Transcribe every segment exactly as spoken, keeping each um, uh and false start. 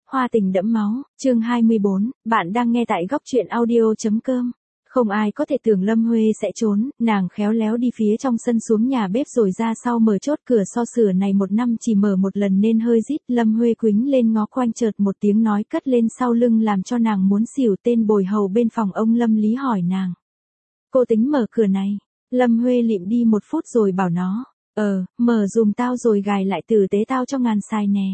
Hoa tình đẫm máu, chương hai mươi bốn, bạn đang nghe tại góc truyện audio.com. Không ai có thể tưởng Lâm Huê sẽ trốn, nàng khéo léo đi phía trong sân xuống nhà bếp rồi ra sau mở chốt cửa so sửa này một năm chỉ mở một lần nên hơi rít. Lâm Huê quính lên ngó quanh chợt một tiếng nói cất lên sau lưng làm cho nàng muốn xỉu. Tên bồi hầu bên phòng ông Lâm Lý hỏi nàng. Cô tính mở cửa này. Lâm Huê lịm đi một phút rồi bảo nó, ờ, mở dùm tao rồi gài lại tử tế tao cho ngàn xài nè.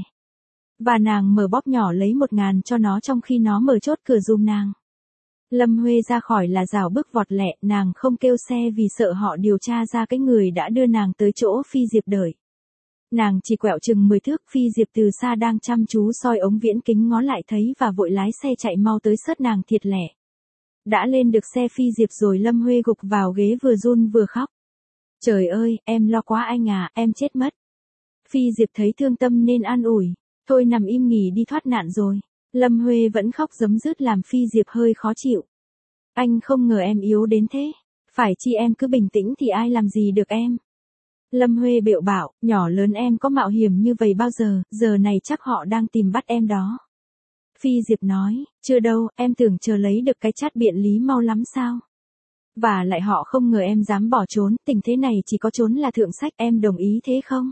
Và nàng mở bóp nhỏ lấy một ngàn cho nó trong khi nó mở chốt cửa dùm nàng. Lâm Huê ra khỏi là rảo bước vọt lẹ, nàng không kêu xe vì sợ họ điều tra ra cái người đã đưa nàng tới chỗ Phi Diệp đợi. Nàng chỉ quẹo chừng mười thước, Phi Diệp từ xa đang chăm chú soi ống viễn kính ngó lại thấy và vội lái xe chạy mau tới sớt nàng thiệt lẹ. Đã lên được xe Phi Diệp rồi Lâm Huê gục vào ghế vừa run vừa khóc. Trời ơi, em lo quá anh à, em chết mất. Phi Diệp thấy thương tâm nên an ủi. Thôi nằm im nghỉ đi thoát nạn rồi. Lâm Huê vẫn khóc giấm dứt làm Phi Diệp hơi khó chịu. Anh không ngờ em yếu đến thế. Phải chi em cứ bình tĩnh thì ai làm gì được em. Lâm Huê bệu bảo, nhỏ lớn em có mạo hiểm như vậy bao giờ, giờ này chắc họ đang tìm bắt em đó. Phi Diệp nói, chưa đâu, em tưởng chờ lấy được cái chát biện lý mau lắm sao. Và lại họ không ngờ em dám bỏ trốn, tình thế này chỉ có trốn là thượng sách, em đồng ý thế không?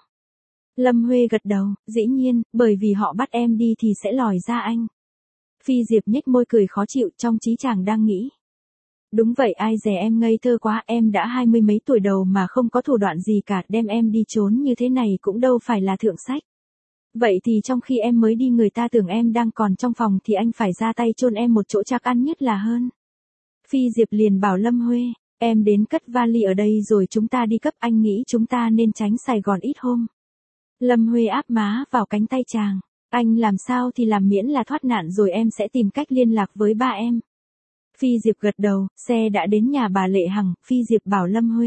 Lâm Huê gật đầu, dĩ nhiên, bởi vì họ bắt em đi thì sẽ lòi ra anh. Phi Diệp nhếch môi cười khó chịu trong trí chàng đang nghĩ. Đúng vậy, ai dè em ngây thơ quá, em đã hai mươi mấy tuổi đầu mà không có thủ đoạn gì cả, đem em đi trốn như thế này cũng đâu phải là thượng sách. Vậy thì trong khi em mới đi người ta tưởng em đang còn trong phòng thì anh phải ra tay chôn em một chỗ chắc ăn nhất là hơn. Phi Diệp liền bảo Lâm Huê, em đến cất vali ở đây rồi chúng ta đi cấp, anh nghĩ chúng ta nên tránh Sài Gòn ít hôm. Lâm Huê áp má vào cánh tay chàng. Anh làm sao thì làm miễn là thoát nạn rồi em sẽ tìm cách liên lạc với ba em. Phi Diệp gật đầu, xe đã đến nhà bà Lệ Hằng, Phi Diệp bảo Lâm Huê.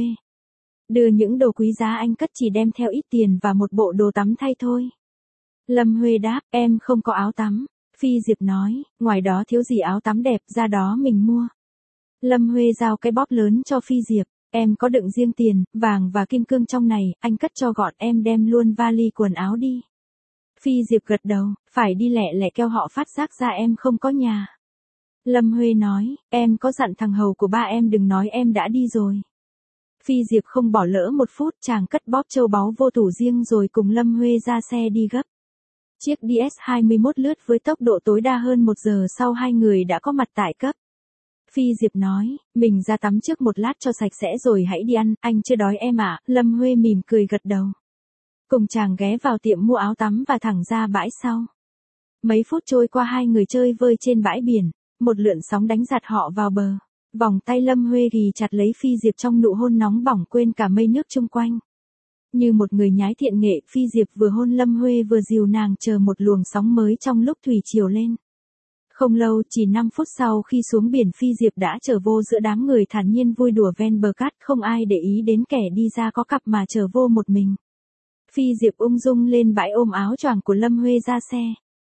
Đưa những đồ quý giá anh cất chỉ đem theo ít tiền và một bộ đồ tắm thay thôi. Lâm Huê đáp, em không có áo tắm. Phi Diệp nói, ngoài đó thiếu gì áo tắm đẹp, ra đó mình mua. Lâm Huê giao cái bóp lớn cho Phi Diệp. Em có đựng riêng tiền, vàng và kim cương trong này, anh cất cho gọn, em đem luôn vali quần áo đi. Phi Diệp gật đầu, phải đi lẹ lẹ kêu họ phát giác ra em không có nhà. Lâm Huê nói, em có dặn thằng hầu của ba em đừng nói em đã đi rồi. Phi Diệp không bỏ lỡ một phút, chàng cất bóp châu báu vô tủ riêng rồi cùng Lâm Huê ra xe đi gấp. Chiếc đê ét hai mươi mốt lướt với tốc độ tối đa hơn một giờ sau hai người đã có mặt tại cấp. Phi Diệp nói, mình ra tắm trước một lát cho sạch sẽ rồi hãy đi ăn, anh chưa đói em ạ. Lâm Huê mỉm cười gật đầu. Cùng chàng ghé vào tiệm mua áo tắm và thẳng ra bãi sau. Mấy phút trôi qua hai người chơi vơi trên bãi biển, một lượn sóng đánh giặt họ vào bờ. Vòng tay Lâm Huê ghì chặt lấy Phi Diệp trong nụ hôn nóng bỏng quên cả mây nước chung quanh. Như một người nhái thiện nghệ, Phi Diệp vừa hôn Lâm Huê vừa dìu nàng chờ một luồng sóng mới trong lúc thủy triều lên. Không lâu, chỉ năm phút sau khi xuống biển Phi Diệp đã trở vô giữa đám người thản nhiên vui đùa ven bờ cát, không ai để ý đến kẻ đi ra có cặp mà trở vô một mình. Phi Diệp ung dung lên bãi ôm áo choàng của Lâm Huê ra xe.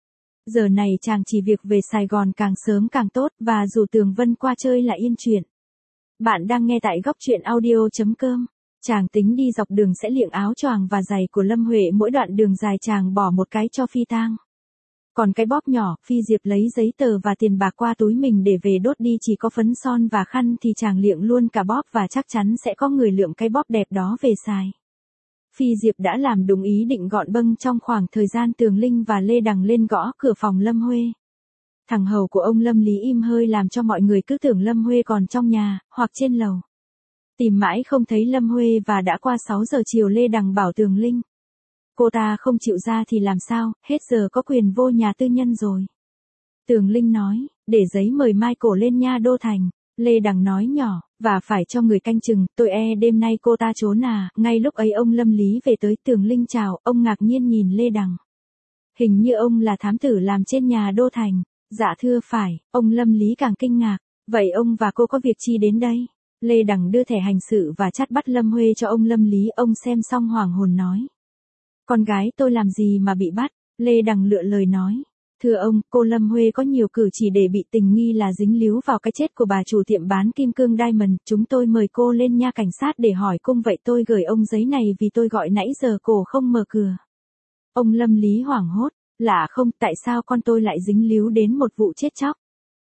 Giờ này chàng chỉ việc về Sài Gòn càng sớm càng tốt và rủ Tường Vân qua chơi là yên chuyện. Bạn đang nghe tại góc truyện audio.com. Chàng tính đi dọc đường sẽ liệng áo choàng và giày của Lâm Huệ, mỗi đoạn đường dài chàng bỏ một cái cho phi tang. Còn cái bóp nhỏ, Phi Diệp lấy giấy tờ và tiền bạc qua túi mình để về đốt đi, chỉ có phấn son và khăn thì chàng liệng luôn cả bóp và chắc chắn sẽ có người lượm cái bóp đẹp đó về xài. Phi Diệp đã làm đúng ý định gọn bâng trong khoảng thời gian Tường Linh và Lê Đằng lên gõ cửa phòng Lâm Huê. Thằng hầu của ông Lâm Lý im hơi làm cho mọi người cứ tưởng Lâm Huê còn trong nhà, hoặc trên lầu. Tìm mãi không thấy Lâm Huê và đã qua sáu giờ chiều Lê Đằng bảo Tường Linh. Cô ta không chịu ra thì làm sao, hết giờ có quyền vô nhà tư nhân rồi. Tường Linh nói, để giấy mời mai cổ lên nha đô thành. Lê Đằng nói nhỏ, và phải cho người canh chừng, tôi e đêm nay cô ta trốn à. Ngay lúc ấy ông Lâm Lý về tới. Tường Linh chào, ông ngạc nhiên nhìn Lê Đằng. Hình như ông là thám tử làm trên nhà đô thành. Dạ thưa phải, ông Lâm Lý càng kinh ngạc. Vậy ông và cô có việc chi đến đây? Lê Đằng đưa thẻ hành sự và chắt bắt Lâm Huê cho ông Lâm Lý, ông xem xong hoảng hồn nói. Con gái tôi làm gì mà bị bắt? Lê Đằng lựa lời nói. Thưa ông, cô Lâm Huê có nhiều cử chỉ để bị tình nghi là dính líu vào cái chết của bà chủ tiệm bán kim cương Diamond. Chúng tôi mời cô lên nha cảnh sát để hỏi cung, vậy tôi gửi ông giấy này vì tôi gọi nãy giờ cổ không mở cửa. Ông Lâm Lý hoảng hốt. Lạ không, tại sao con tôi lại dính líu đến một vụ chết chóc?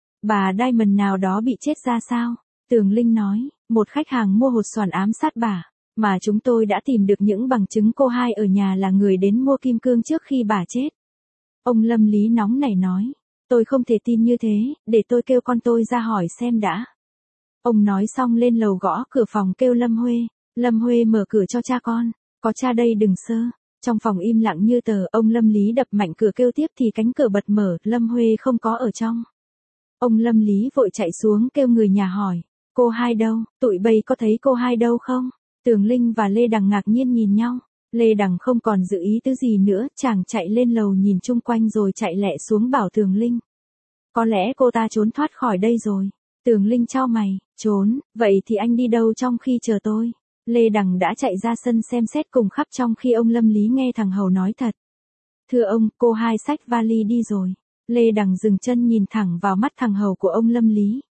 Bà Diamond nào đó bị chết ra sao? Tường Linh nói, một khách hàng mua hột xoàn ám sát bà, mà chúng tôi đã tìm được những bằng chứng cô hai ở nhà là người đến mua kim cương trước khi bà chết. Ông Lâm Lý nóng nảy nói, tôi không thể tin như thế, để tôi kêu con tôi ra hỏi xem đã. Ông nói xong lên lầu gõ cửa phòng kêu Lâm Huê. Lâm Huê mở cửa cho cha con, có cha đây đừng sơ. Trong phòng im lặng như tờ, ông Lâm Lý đập mạnh cửa kêu tiếp thì cánh cửa bật mở, Lâm Huê không có ở trong. Ông Lâm Lý vội chạy xuống kêu người nhà hỏi, cô hai đâu, tụi bay có thấy cô hai đâu không? Tường Linh và Lê Đằng ngạc nhiên nhìn nhau, Lê Đằng không còn dự ý tứ gì nữa, chàng chạy lên lầu nhìn chung quanh rồi chạy lẹ xuống bảo Tường Linh. Có lẽ cô ta trốn thoát khỏi đây rồi. Tường Linh chau mày, trốn, vậy thì anh đi đâu trong khi chờ tôi? Lê Đằng đã chạy ra sân xem xét cùng khắp trong khi ông Lâm Lý nghe thằng Hầu nói thật. Thưa ông, cô hai xách vali đi rồi. Lê Đằng dừng chân nhìn thẳng vào mắt thằng Hầu của ông Lâm Lý.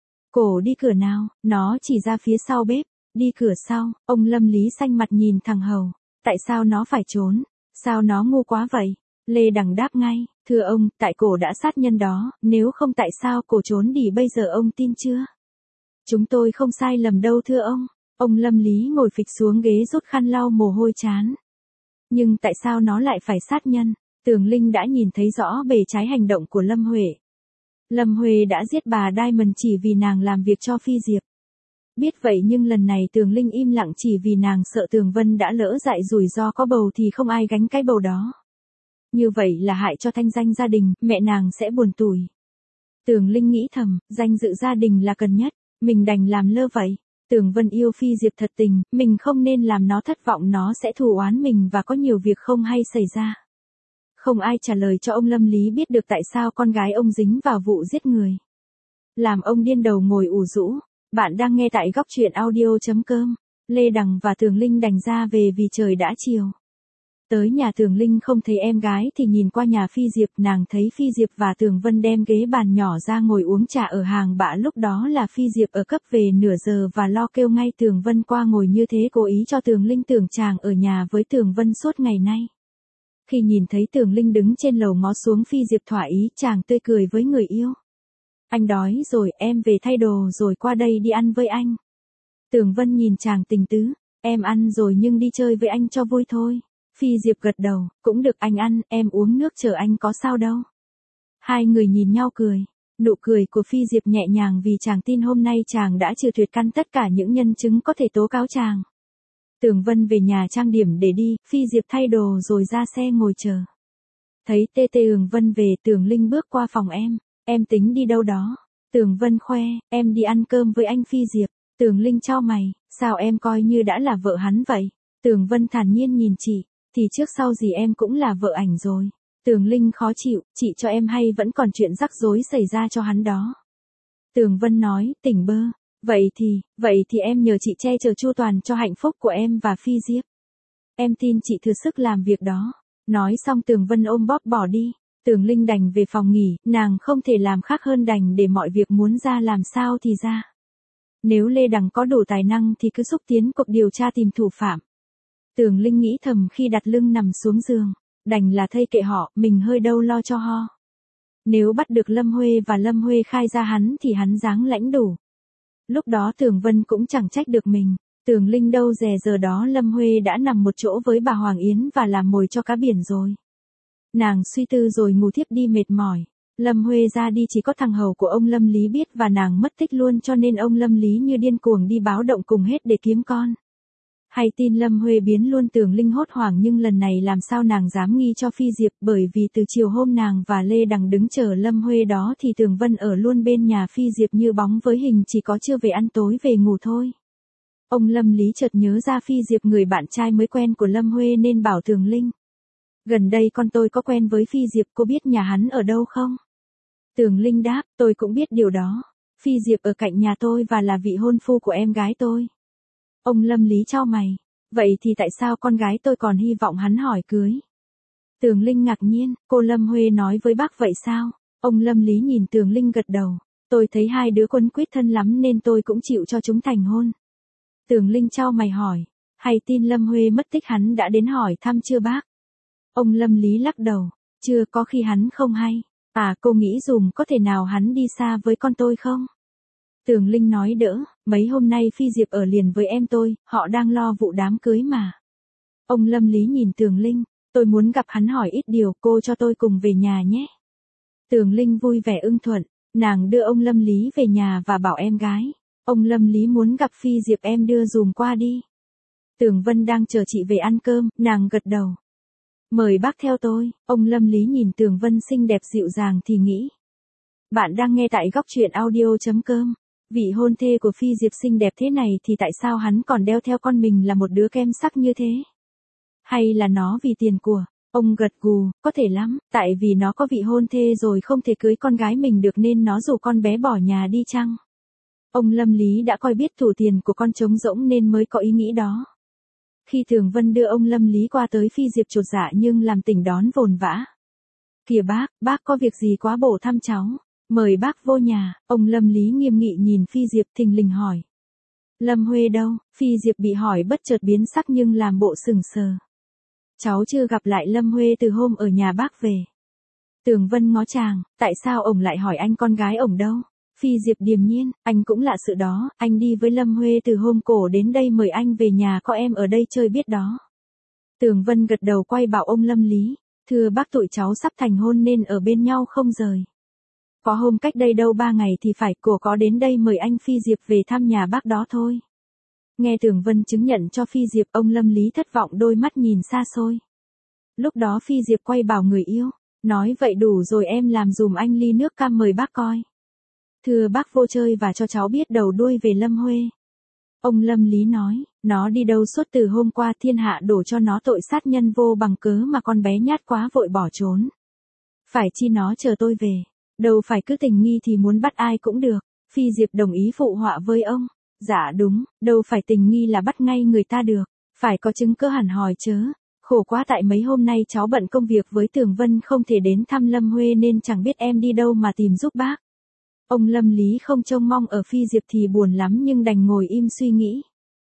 Cổ đi cửa nào, nó chỉ ra phía sau bếp, đi cửa sau, ông Lâm Lý xanh mặt nhìn thằng Hầu. Tại sao nó phải trốn? Sao nó ngu quá vậy? Lê Đằng đáp ngay, thưa ông, tại cổ đã sát nhân đó, nếu không tại sao cổ trốn đi bây giờ ông tin chưa? Chúng tôi không sai lầm đâu thưa ông. Ông Lâm Lý ngồi phịch xuống ghế rút khăn lau mồ hôi chán. Nhưng tại sao nó lại phải sát nhân? Tường Linh đã nhìn thấy rõ bề trái hành động của Lâm Huệ. Lâm Huệ đã giết bà Diamond chỉ vì nàng làm việc cho Phi Diệp. Biết vậy nhưng lần này Tường Linh im lặng chỉ vì nàng sợ Tường Vân đã lỡ dại rủi ro có bầu thì không ai gánh cái bầu đó. Như vậy là hại cho thanh danh gia đình, mẹ nàng sẽ buồn tủi. Tường Linh nghĩ thầm, danh dự gia đình là cần nhất, mình đành làm lơ vậy. Tường Vân yêu Phi Diệp thật tình, mình không nên làm nó thất vọng, nó sẽ thù oán mình và có nhiều việc không hay xảy ra. Không ai trả lời cho ông Lâm Lý biết được tại sao con gái ông dính vào vụ giết người. Làm ông điên đầu ngồi ủ rũ. Bạn đang nghe tại góc truyện audio chấm com. Lê Đằng và Tường Linh đành ra về vì trời đã chiều. Tới nhà Tường Linh không thấy em gái thì nhìn qua nhà Phi Diệp, nàng thấy Phi Diệp và Tường Vân đem ghế bàn nhỏ ra ngồi uống trà ở hàng bạ, lúc đó là Phi Diệp ở cấp về nửa giờ và lo kêu ngay Tường Vân qua ngồi, như thế cố ý cho Tường Linh tưởng chàng ở nhà với Tường Vân suốt ngày nay. Khi nhìn thấy Tường Linh đứng trên lầu ngó xuống Phi Diệp thỏa ý, chàng tươi cười với người yêu. Anh đói rồi, em về thay đồ rồi qua đây đi ăn với anh. Tường Vân nhìn chàng tình tứ, em ăn rồi nhưng đi chơi với anh cho vui thôi. Phi Diệp gật đầu, cũng được anh ăn, em uống nước chờ anh có sao đâu. Hai người nhìn nhau cười, nụ cười của Phi Diệp nhẹ nhàng vì chàng tin hôm nay chàng đã trừ tuyệt căn tất cả những nhân chứng có thể tố cáo chàng. Tường Vân về nhà trang điểm để đi, Phi Diệp thay đồ rồi ra xe ngồi chờ. Thấy Tê Tê Tường Vân về, Tường Linh bước qua phòng em, em tính đi đâu đó? Tường Vân khoe, em đi ăn cơm với anh Phi Diệp. Tường Linh chau mày, sao em coi như đã là vợ hắn vậy? Tường Vân thản nhiên nhìn chị, thì trước sau gì em cũng là vợ ảnh rồi. Tường Linh khó chịu, chị cho em hay vẫn còn chuyện rắc rối xảy ra cho hắn đó. Tường Vân nói, tỉnh bơ, vậy thì, vậy thì em nhờ chị che chở chu toàn cho hạnh phúc của em và Phi Diệp. Em tin chị thừa sức làm việc đó. Nói xong Tường Vân ôm bóp bỏ đi. Tường Linh đành về phòng nghỉ, nàng không thể làm khác hơn đành để mọi việc muốn ra làm sao thì ra. Nếu Lê Đằng có đủ tài năng thì cứ xúc tiến cuộc điều tra tìm thủ phạm. Tường Linh nghĩ thầm khi đặt lưng nằm xuống giường, đành là thây kệ họ, mình hơi đâu lo cho ho. Nếu bắt được Lâm Huê và Lâm Huê khai ra hắn thì hắn dáng lãnh đủ. Lúc đó Tường Vân cũng chẳng trách được mình. Tường Linh đâu dè giờ đó Lâm Huê đã nằm một chỗ với bà Hoàng Yến và làm mồi cho cá biển rồi. Nàng suy tư rồi ngủ thiếp đi mệt mỏi. Lâm Huê ra đi chỉ có thằng Hầu của ông Lâm Lý biết và nàng mất tích luôn, cho nên ông Lâm Lý như điên cuồng đi báo động cùng hết để kiếm con. Hay tin Lâm Huê biến luôn, Tường Linh hốt hoảng nhưng lần này làm sao nàng dám nghi cho Phi Diệp, bởi vì từ chiều hôm nàng và Lê Đằng đứng chờ Lâm Huê đó thì Tường Vân ở luôn bên nhà Phi Diệp như bóng với hình, chỉ có chưa về ăn tối về ngủ thôi. Ông Lâm Lý chợt nhớ ra Phi Diệp, người bạn trai mới quen của Lâm Huê, nên bảo Tường Linh. Gần đây con tôi có quen với Phi Diệp, cô biết nhà hắn ở đâu không? Tường Linh đáp, tôi cũng biết điều đó. Phi Diệp ở cạnh nhà tôi và là vị hôn phu của em gái tôi. Ông Lâm Lý chau mày. Vậy thì tại sao con gái tôi còn hy vọng hắn hỏi cưới? Tường Linh ngạc nhiên, cô Lâm Huê nói với bác vậy sao? Ông Lâm Lý nhìn Tường Linh gật đầu. Tôi thấy hai đứa quấn quýt thân lắm nên tôi cũng chịu cho chúng thành hôn. Tường Linh chau mày hỏi, hay tin Lâm Huê mất tích hắn đã đến hỏi thăm chưa bác? Ông Lâm Lý lắc đầu, Chưa, có khi hắn không hay. À, cô nghĩ dùm có thể nào hắn đi xa với con tôi không? Tường Linh nói đỡ, mấy hôm nay Phi Diệp ở liền với em tôi, họ đang lo vụ đám cưới mà. Ông Lâm Lý nhìn Tường Linh, tôi muốn gặp hắn hỏi ít điều, cô cho tôi cùng về nhà nhé. Tường Linh vui vẻ ưng thuận, nàng đưa ông Lâm Lý về nhà và bảo em gái, ông Lâm Lý muốn gặp Phi Diệp em đưa dùm qua đi. Tường Vân đang chờ chị về ăn cơm, nàng gật đầu. Mời bác theo tôi, ông Lâm Lý nhìn Tường Vân xinh đẹp dịu dàng thì nghĩ. Bạn đang nghe tại góc truyện audio.com. Vị hôn thê của Phi Diệp xinh đẹp thế này thì tại sao hắn còn đeo theo con mình là một đứa kem sắc như thế? Hay là nó vì tiền của? Ông gật gù, có thể lắm, tại vì nó có vị hôn thê rồi không thể cưới con gái mình được nên nó rủ con bé bỏ nhà đi chăng? Ông Lâm Lý đã coi biết thủ tiền của con trống rỗng nên mới có ý nghĩ đó. Khi Tường Vân đưa ông Lâm Lý qua tới Phi Diệp chột dạ nhưng làm tỉnh đón vồn vã. Kìa bác, bác có việc gì quá bổ thăm cháu? Mời bác vô nhà, ông Lâm Lý nghiêm nghị nhìn Phi Diệp thình lình hỏi. Lâm Huê đâu? Phi Diệp bị hỏi bất chợt biến sắc nhưng làm bộ sừng sờ. Cháu chưa gặp lại Lâm Huê từ hôm ở nhà bác về. Tường Vân ngó chàng, tại sao ổng lại hỏi anh con gái ổng đâu? Phi Diệp điềm nhiên, anh cũng lạ sự đó, anh đi với Lâm Huê từ hôm cổ đến đây mời anh về nhà có em ở đây chơi biết đó. Tường Vân gật đầu quay bảo ông Lâm Lý, thưa bác tụi cháu sắp thành hôn nên ở bên nhau không rời. Có hôm cách đây đâu ba ngày thì phải cổ có đến đây mời anh Phi Diệp về thăm nhà bác đó thôi. Nghe Tường Vân chứng nhận cho Phi Diệp ông Lâm Lý thất vọng đôi mắt nhìn xa xôi. Lúc đó Phi Diệp quay bảo người yêu, nói vậy đủ rồi em làm dùm anh ly nước cam mời bác coi. Thưa bác vô chơi và cho cháu biết đầu đuôi về Lâm Huê. Ông Lâm Lý nói, nó đi đâu suốt từ hôm qua thiên hạ đổ cho nó tội sát nhân vô bằng cớ mà con bé nhát quá vội bỏ trốn. Phải chi nó chờ tôi về, đâu phải cứ tình nghi thì muốn bắt ai cũng được. Phi Diệp đồng ý phụ họa với ông. Dạ đúng, đâu phải tình nghi là bắt ngay người ta được, phải có chứng cứ hẳn hoi chớ. Khổ quá tại mấy hôm nay cháu bận công việc với Tường Vân không thể đến thăm Lâm Huê nên chẳng biết em đi đâu mà tìm giúp bác. Ông Lâm Lý không trông mong ở Phi Diệp thì buồn lắm nhưng đành ngồi im suy nghĩ.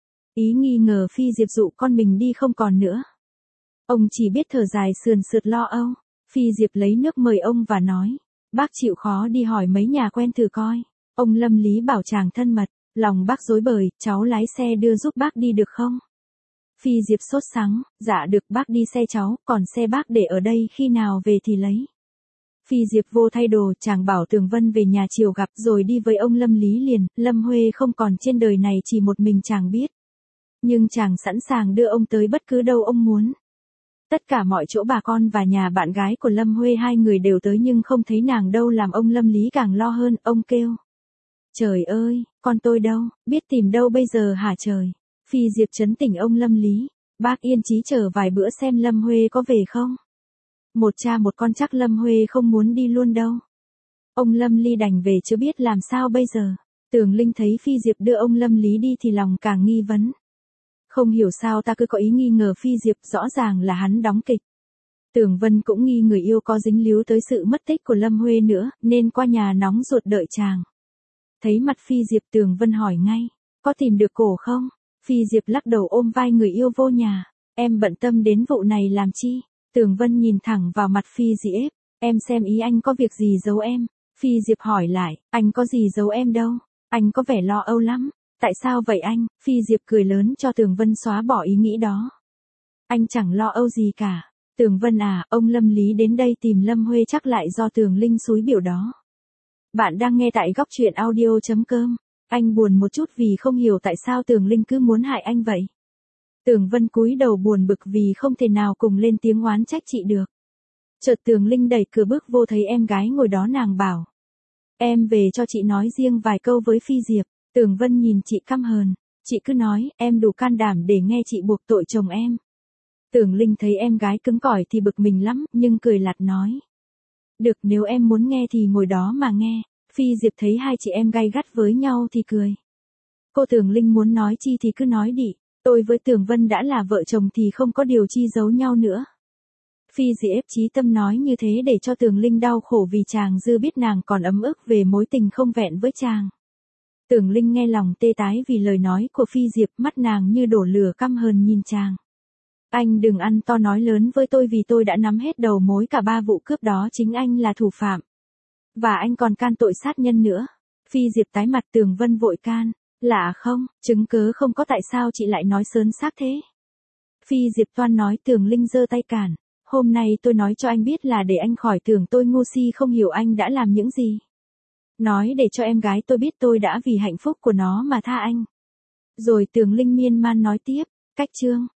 Ý nghi ngờ Phi Diệp dụ con mình đi không còn nữa. Ông chỉ biết thở dài sườn sượt lo âu. Phi Diệp lấy nước mời ông và nói, bác chịu khó đi hỏi mấy nhà quen thử coi. Ông Lâm Lý bảo chàng thân mật, lòng bác rối bời, cháu lái xe đưa giúp bác đi được không? Phi Diệp sốt sắng, dạ được bác đi xe cháu, còn xe bác để ở đây khi nào về thì lấy. Phi Diệp vô thay đồ, chàng bảo Tường Vân về nhà chiều gặp rồi đi với ông Lâm Lý liền, Lâm Huê không còn trên đời này chỉ một mình chàng biết. Nhưng chàng sẵn sàng đưa ông tới bất cứ đâu ông muốn. Tất cả mọi chỗ bà con và nhà bạn gái của Lâm Huê hai người đều tới nhưng không thấy nàng đâu làm ông Lâm Lý càng lo hơn, ông kêu. Trời ơi, con tôi đâu, biết tìm đâu bây giờ hả trời. Phi Diệp trấn tỉnh ông Lâm Lý, bác yên chí chờ vài bữa xem Lâm Huê có về không. Một cha một con chắc Lâm Huê không muốn đi luôn đâu. Ông Lâm Ly đành về chứ biết làm sao bây giờ. Tường Linh thấy Phi Diệp đưa ông Lâm Lý đi thì lòng càng nghi vấn. Không hiểu sao ta cứ có ý nghi ngờ Phi Diệp, rõ ràng là hắn đóng kịch. Tường Vân cũng nghi người yêu có dính líu tới sự mất tích của Lâm Huê nữa, nên qua nhà nóng ruột đợi chàng. Thấy mặt Phi Diệp Tường Vân hỏi ngay, có tìm được cổ không? Phi Diệp lắc đầu ôm vai người yêu vô nhà, em bận tâm đến vụ này làm chi? Tường Vân nhìn thẳng vào mặt Phi Diệp, em xem ý anh có việc gì giấu em? Phi Diệp hỏi lại, anh có gì giấu em đâu? Anh có vẻ lo âu lắm. Tại sao vậy anh? Phi Diệp cười lớn cho Tường Vân xóa bỏ ý nghĩ đó. Anh chẳng lo âu gì cả. Tường Vân à, ông Lâm Lý đến đây tìm Lâm Huê chắc lại do Tường Linh xúi biểu đó. Bạn đang nghe tại góc truyện audio.com. Anh buồn một chút vì không hiểu tại sao Tường Linh cứ muốn hại anh vậy. Tường Vân cúi đầu buồn bực vì không thể nào cùng lên tiếng oán trách chị được. Chợt Tường Linh đẩy cửa bước vô thấy em gái ngồi đó nàng bảo. Em về cho chị nói riêng vài câu với Phi Diệp. Tường Vân nhìn chị căm hờn. Chị cứ nói, em đủ can đảm để nghe chị buộc tội chồng em. Tường Linh thấy em gái cứng cỏi thì bực mình lắm, nhưng cười lạt nói. Được, nếu em muốn nghe thì ngồi đó mà nghe. Phi Diệp thấy hai chị em gay gắt với nhau thì cười. Cô Tường Linh muốn nói chi thì cứ nói đi. Tôi với Tường Vân đã là vợ chồng thì không có điều chi giấu nhau nữa. Phi Diệp chí tâm nói như thế để cho Tường Linh đau khổ vì chàng dư biết nàng còn ấm ức về mối tình không vẹn với chàng. Tường Linh nghe lòng tê tái vì lời nói của Phi Diệp, mắt nàng như đổ lửa căm hờn nhìn chàng. Anh đừng ăn to nói lớn với tôi vì tôi đã nắm hết đầu mối cả ba vụ cướp đó chính anh là thủ phạm. Và anh còn can tội sát nhân nữa. Phi Diệp tái mặt Tường Vân vội can. Lạ không, chứng cớ không có tại sao chị lại nói sớn xác thế. Phi Diệp toan nói Tường Linh giơ tay cản. Hôm nay tôi nói cho anh biết là để anh khỏi tưởng tôi ngu si không hiểu anh đã làm những gì. Nói để cho em gái tôi biết tôi đã vì hạnh phúc của nó mà tha anh. Rồi Tường Linh miên man nói tiếp, cách chương.